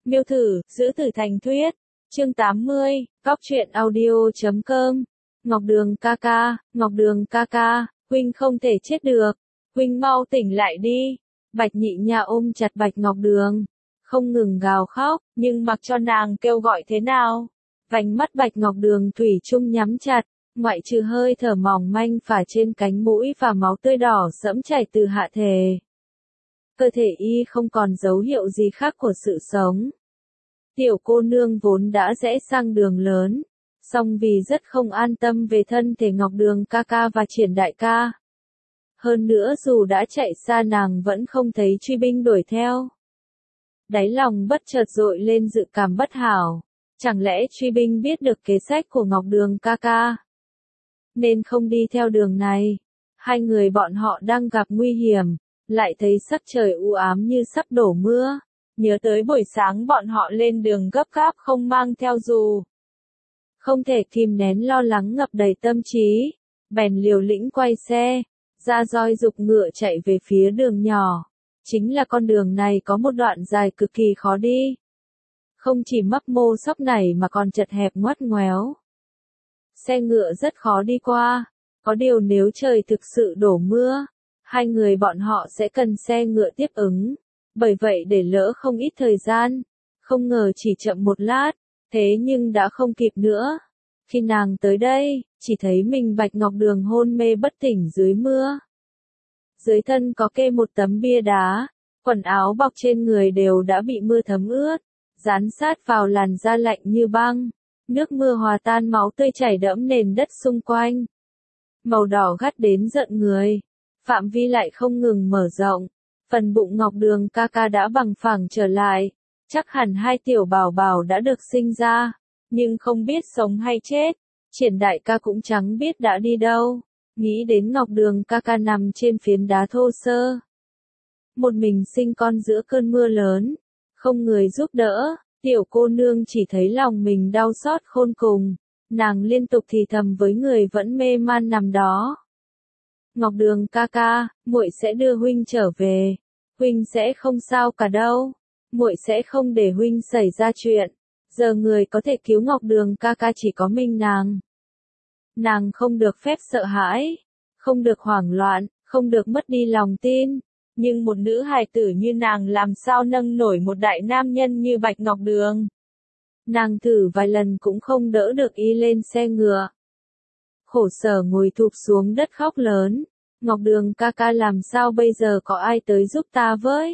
Miêu thử, giữ tử thành thuyết. Chương 80, Góc truyện audio.com. Ngọc Đường ca ca, huynh không thể chết được. Huynh mau tỉnh lại đi. Bạch Nhị Nha ôm chặt Bạch Ngọc Đường, không ngừng gào khóc, nhưng mặc cho nàng kêu gọi thế nào, vành mắt Bạch Ngọc Đường thủy chung nhắm chặt, ngoại trừ hơi thở mỏng manh phả trên cánh mũi và máu tươi đỏ sẫm chảy từ hạ thể. Cơ thể y không còn dấu hiệu gì khác của sự sống. Tiểu cô nương vốn đã rẽ sang đường lớn, song vì rất không an tâm về thân thể Ngọc Đường ca ca và Triển đại ca. Hơn nữa dù đã chạy xa nàng vẫn không thấy truy binh đuổi theo. Đáy lòng bất chợt dội lên dự cảm bất hảo, chẳng lẽ truy binh biết được kế sách của Ngọc Đường ca ca, nên không đi theo đường này. Hai người bọn họ đang gặp nguy hiểm, lại thấy sắc trời u ám như sắp đổ mưa. Nhớ tới buổi sáng bọn họ lên đường gấp gáp không mang theo dù. Không thể kìm nén lo lắng ngập đầy tâm trí, bèn liều lĩnh quay xe, ra roi giục ngựa chạy về phía đường nhỏ. Chính là con đường này có một đoạn dài cực kỳ khó đi. Không chỉ mấp mô xóc nảy mà còn chật hẹp ngoắt ngoéo. Xe ngựa rất khó đi qua, có điều nếu trời thực sự đổ mưa, hai người bọn họ sẽ cần xe ngựa tiếp ứng. Bởi vậy để lỡ không ít thời gian, không ngờ chỉ chậm một lát, thế nhưng đã không kịp nữa. Khi nàng tới đây, chỉ thấy mình Bạch Ngọc Đường hôn mê bất tỉnh dưới mưa. Dưới thân có kê một tấm bia đá, quần áo bọc trên người đều đã bị mưa thấm ướt, dán sát vào làn da lạnh như băng. Nước mưa hòa tan máu tươi chảy đẫm nền đất xung quanh. Màu đỏ gắt đến giận người, phạm vi lại không ngừng mở rộng. Phần bụng Ngọc Đường ca ca đã bằng phẳng trở lại, chắc hẳn hai tiểu bảo bảo đã được sinh ra, nhưng không biết sống hay chết. Triển đại ca cũng chẳng biết đã đi đâu. Nghĩ đến Ngọc Đường ca ca nằm trên phiến đá thô sơ, một mình sinh con giữa cơn mưa lớn, không người giúp đỡ, tiểu cô nương chỉ thấy lòng mình đau xót khôn cùng, nàng liên tục thì thầm với người vẫn mê man nằm đó. Ngọc Đường ca ca, muội sẽ đưa huynh trở về, huynh sẽ không sao cả đâu, muội sẽ không để huynh xảy ra chuyện. Giờ người có thể cứu Ngọc Đường ca ca chỉ có mình nàng. Nàng không được phép sợ hãi, không được hoảng loạn, không được mất đi lòng tin. Nhưng một nữ hài tử như nàng làm sao nâng nổi một đại nam nhân như Bạch Ngọc Đường. Nàng thử vài lần cũng không đỡ được y lên xe ngựa. Khổ sở ngồi thụp xuống đất khóc lớn. Ngọc Đường ca ca làm sao bây giờ, có ai tới giúp ta với?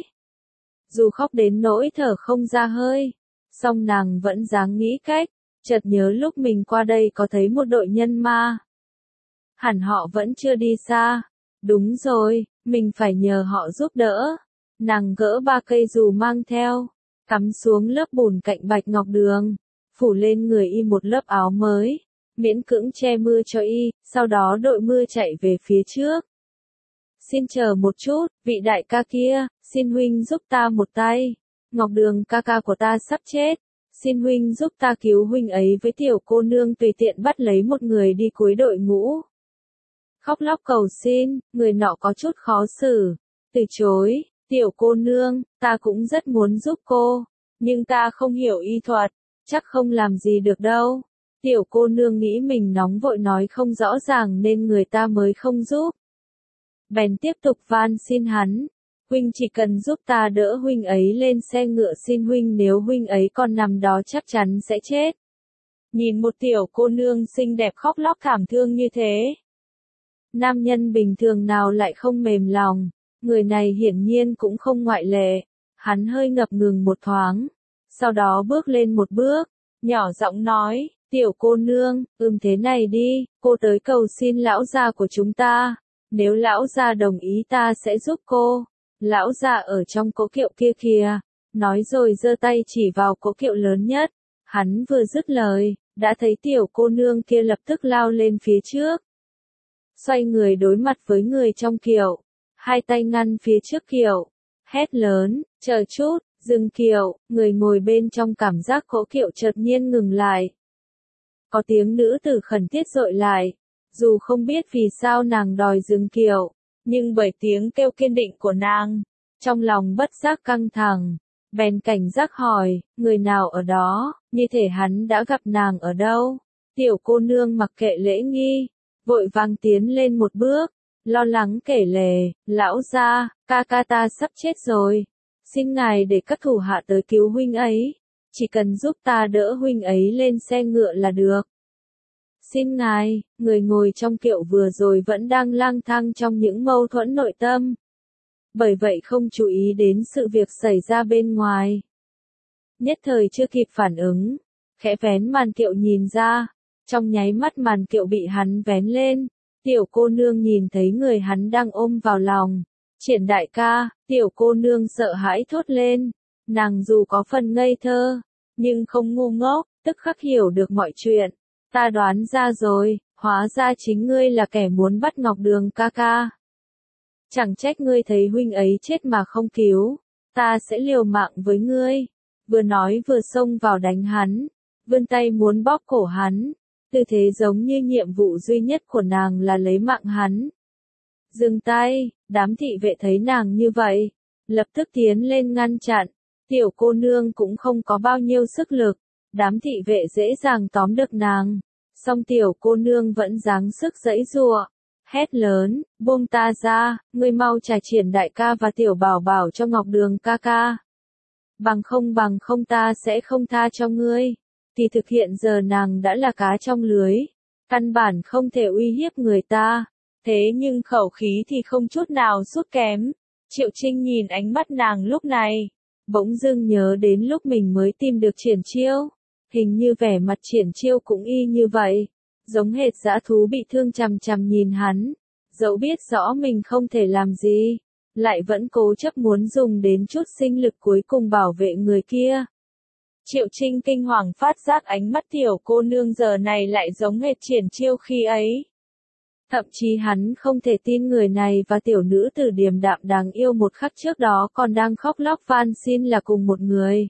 Dù khóc đến nỗi thở không ra hơi, song nàng vẫn dáng nghĩ cách. Chợt nhớ lúc mình qua đây có thấy một đội nhân ma. Hẳn họ vẫn chưa đi xa. Đúng rồi, mình phải nhờ họ giúp đỡ. Nàng gỡ 3 cây dù mang theo, cắm xuống lớp bùn cạnh Bạch Ngọc Đường, phủ lên người y một lớp áo mới, miễn cưỡng che mưa cho y, sau đó đội mưa chạy về phía trước. Xin chờ một chút, vị đại ca kia, xin huynh giúp ta một tay. Ngọc Đường ca ca của ta sắp chết. Xin huynh giúp ta cứu huynh ấy với tiểu cô nương, tùy tiện bắt lấy một người đi cuối đội ngũ. Khóc lóc cầu xin, người nọ có chút khó xử. Từ chối, tiểu cô nương, ta cũng rất muốn giúp cô, nhưng ta không hiểu y thuật, chắc không làm gì được đâu. Tiểu cô nương nghĩ mình nóng vội nói không rõ ràng nên người ta mới không giúp. Bèn tiếp tục van xin hắn. Huynh chỉ cần giúp ta đỡ huynh ấy lên xe ngựa, xin huynh, nếu huynh ấy còn nằm đó chắc chắn sẽ chết. Nhìn một tiểu cô nương xinh đẹp khóc lóc thảm thương như thế, nam nhân bình thường nào lại không mềm lòng, người này hiển nhiên cũng không ngoại lệ. Hắn hơi ngập ngừng một thoáng, sau đó bước lên một bước, nhỏ giọng nói, tiểu cô nương, thế này đi, cô tới cầu xin lão gia của chúng ta, nếu lão gia đồng ý ta sẽ giúp cô. Lão già ở trong cỗ kiệu kia kìa, nói rồi giơ tay chỉ vào cỗ kiệu lớn nhất. Hắn vừa dứt lời, đã thấy tiểu cô nương kia lập tức lao lên phía trước. Xoay người đối mặt với người trong kiệu, hai tay ngăn phía trước kiệu, hét lớn, chờ chút, dừng kiệu. Người ngồi bên trong cảm giác cỗ kiệu chợt nhiên ngừng lại. Có tiếng nữ tử khẩn thiết dội lại, dù không biết vì sao nàng đòi dừng kiệu, nhưng bởi tiếng kêu kiên định của nàng, trong lòng bất giác căng thẳng, bèn cảnh giác hỏi, người nào ở đó, như thể hắn đã gặp nàng ở đâu. Tiểu cô nương mặc kệ lễ nghi, vội vàng tiến lên một bước, lo lắng kể lể, lão gia, ca ca ta sắp chết rồi, xin ngài để các thủ hạ tới cứu huynh ấy, chỉ cần giúp ta đỡ huynh ấy lên xe ngựa là được. Xin ngài, người ngồi trong kiệu vừa rồi vẫn đang lang thang trong những mâu thuẫn nội tâm. Bởi vậy không chú ý đến sự việc xảy ra bên ngoài. Nhất thời chưa kịp phản ứng, khẽ vén màn kiệu nhìn ra, trong nháy mắt màn kiệu bị hắn vén lên, tiểu cô nương nhìn thấy người hắn đang ôm vào lòng. Triển đại ca, tiểu cô nương sợ hãi thốt lên, nàng dù có phần ngây thơ, nhưng không ngu ngốc, tức khắc hiểu được mọi chuyện. Ta đoán ra rồi, hóa ra chính ngươi là kẻ muốn bắt Ngọc Đường ca ca. Chẳng trách ngươi thấy huynh ấy chết mà không cứu, ta sẽ liều mạng với ngươi. Vừa nói vừa xông vào đánh hắn, vươn tay muốn bóp cổ hắn, tư thế giống như nhiệm vụ duy nhất của nàng là lấy mạng hắn. Dừng tay, đám thị vệ thấy nàng như vậy, lập tức tiến lên ngăn chặn, tiểu cô nương cũng không có bao nhiêu sức lực, đám thị vệ dễ dàng tóm được nàng, song tiểu cô nương vẫn giáng sức giãy giụa, hét lớn, buông ta ra, ngươi mau trả Triển đại ca và tiểu bảo bảo cho Ngọc Đường ca ca. Bằng không ta sẽ không tha cho ngươi. Thì thực hiện giờ nàng đã là cá trong lưới, căn bản không thể uy hiếp người ta, thế nhưng khẩu khí thì không chút nào sút kém. Triệu Trinh nhìn ánh mắt nàng lúc này, bỗng dưng nhớ đến lúc mình mới tìm được Triển Chiêu, hình như vẻ mặt Triển Chiêu cũng y như vậy, giống hệt dã thú bị thương chằm chằm nhìn hắn, dẫu biết rõ mình không thể làm gì, lại vẫn cố chấp muốn dùng đến chút sinh lực cuối cùng bảo vệ người kia. Triệu Trinh kinh hoàng phát giác ánh mắt tiểu cô nương giờ này lại giống hệt Triển Chiêu khi ấy. Thậm chí hắn không thể tin người này và tiểu nữ tử điềm đạm đáng yêu một khắc trước đó còn đang khóc lóc van xin là cùng một người.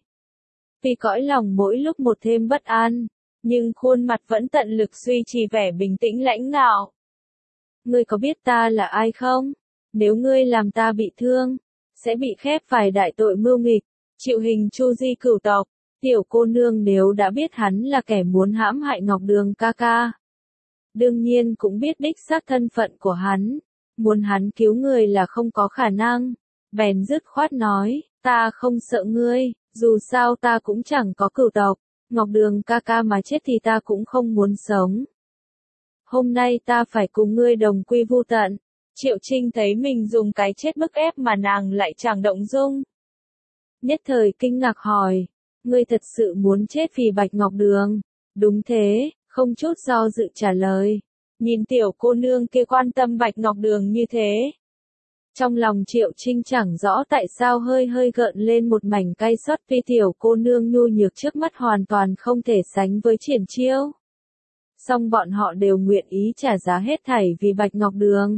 Vì cõi lòng mỗi lúc một thêm bất an, nhưng khuôn mặt vẫn tận lực duy trì vẻ bình tĩnh lãnh ngạo. Ngươi có biết ta là ai không? Nếu ngươi làm ta bị thương, sẽ bị khép phải đại tội mưu nghịch, chịu hình chu di cửu tộc. Tiểu cô nương nếu đã biết hắn là kẻ muốn hãm hại Ngọc Đường ca ca, đương nhiên cũng biết đích xác thân phận của hắn, muốn hắn cứu người là không có khả năng, bèn dứt khoát nói, ta không sợ ngươi, dù sao ta cũng chẳng có cửu tộc, Ngọc Đường ca ca mà chết thì ta cũng không muốn sống. Hôm nay ta phải cùng ngươi đồng quy vu tận. Triệu Trinh thấy mình dùng cái chết bức ép mà nàng lại chẳng động dung. Nhất thời kinh ngạc hỏi, ngươi thật sự muốn chết vì Bạch Ngọc Đường? Đúng thế, không chút do dự trả lời. Nhìn tiểu cô nương kia quan tâm Bạch Ngọc Đường như thế. Trong lòng Triệu Trinh chẳng rõ tại sao hơi gợn lên một mảnh cay xót vì tiểu cô nương nhu nhược trước mắt hoàn toàn không thể sánh với Triển Chiêu. Song bọn họ đều nguyện ý trả giá hết thảy vì Bạch Ngọc Đường.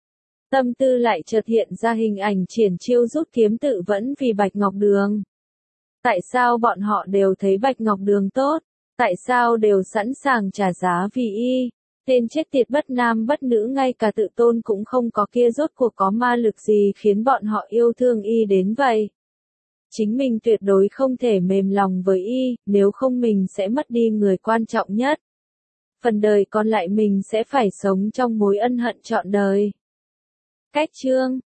Tâm tư lại chợt hiện ra hình ảnh Triển Chiêu rút kiếm tự vẫn vì Bạch Ngọc Đường. Tại sao bọn họ đều thấy Bạch Ngọc Đường tốt? Tại sao đều sẵn sàng trả giá vì y? Tên chết tiệt bất nam bất nữ ngay cả tự tôn cũng không có kia rốt cuộc có ma lực gì khiến bọn họ yêu thương y đến vậy? Chính mình tuyệt đối không thể mềm lòng với y, nếu không mình sẽ mất đi người quan trọng nhất. Phần đời còn lại mình sẽ phải sống trong mối ân hận trọn đời. Cách chương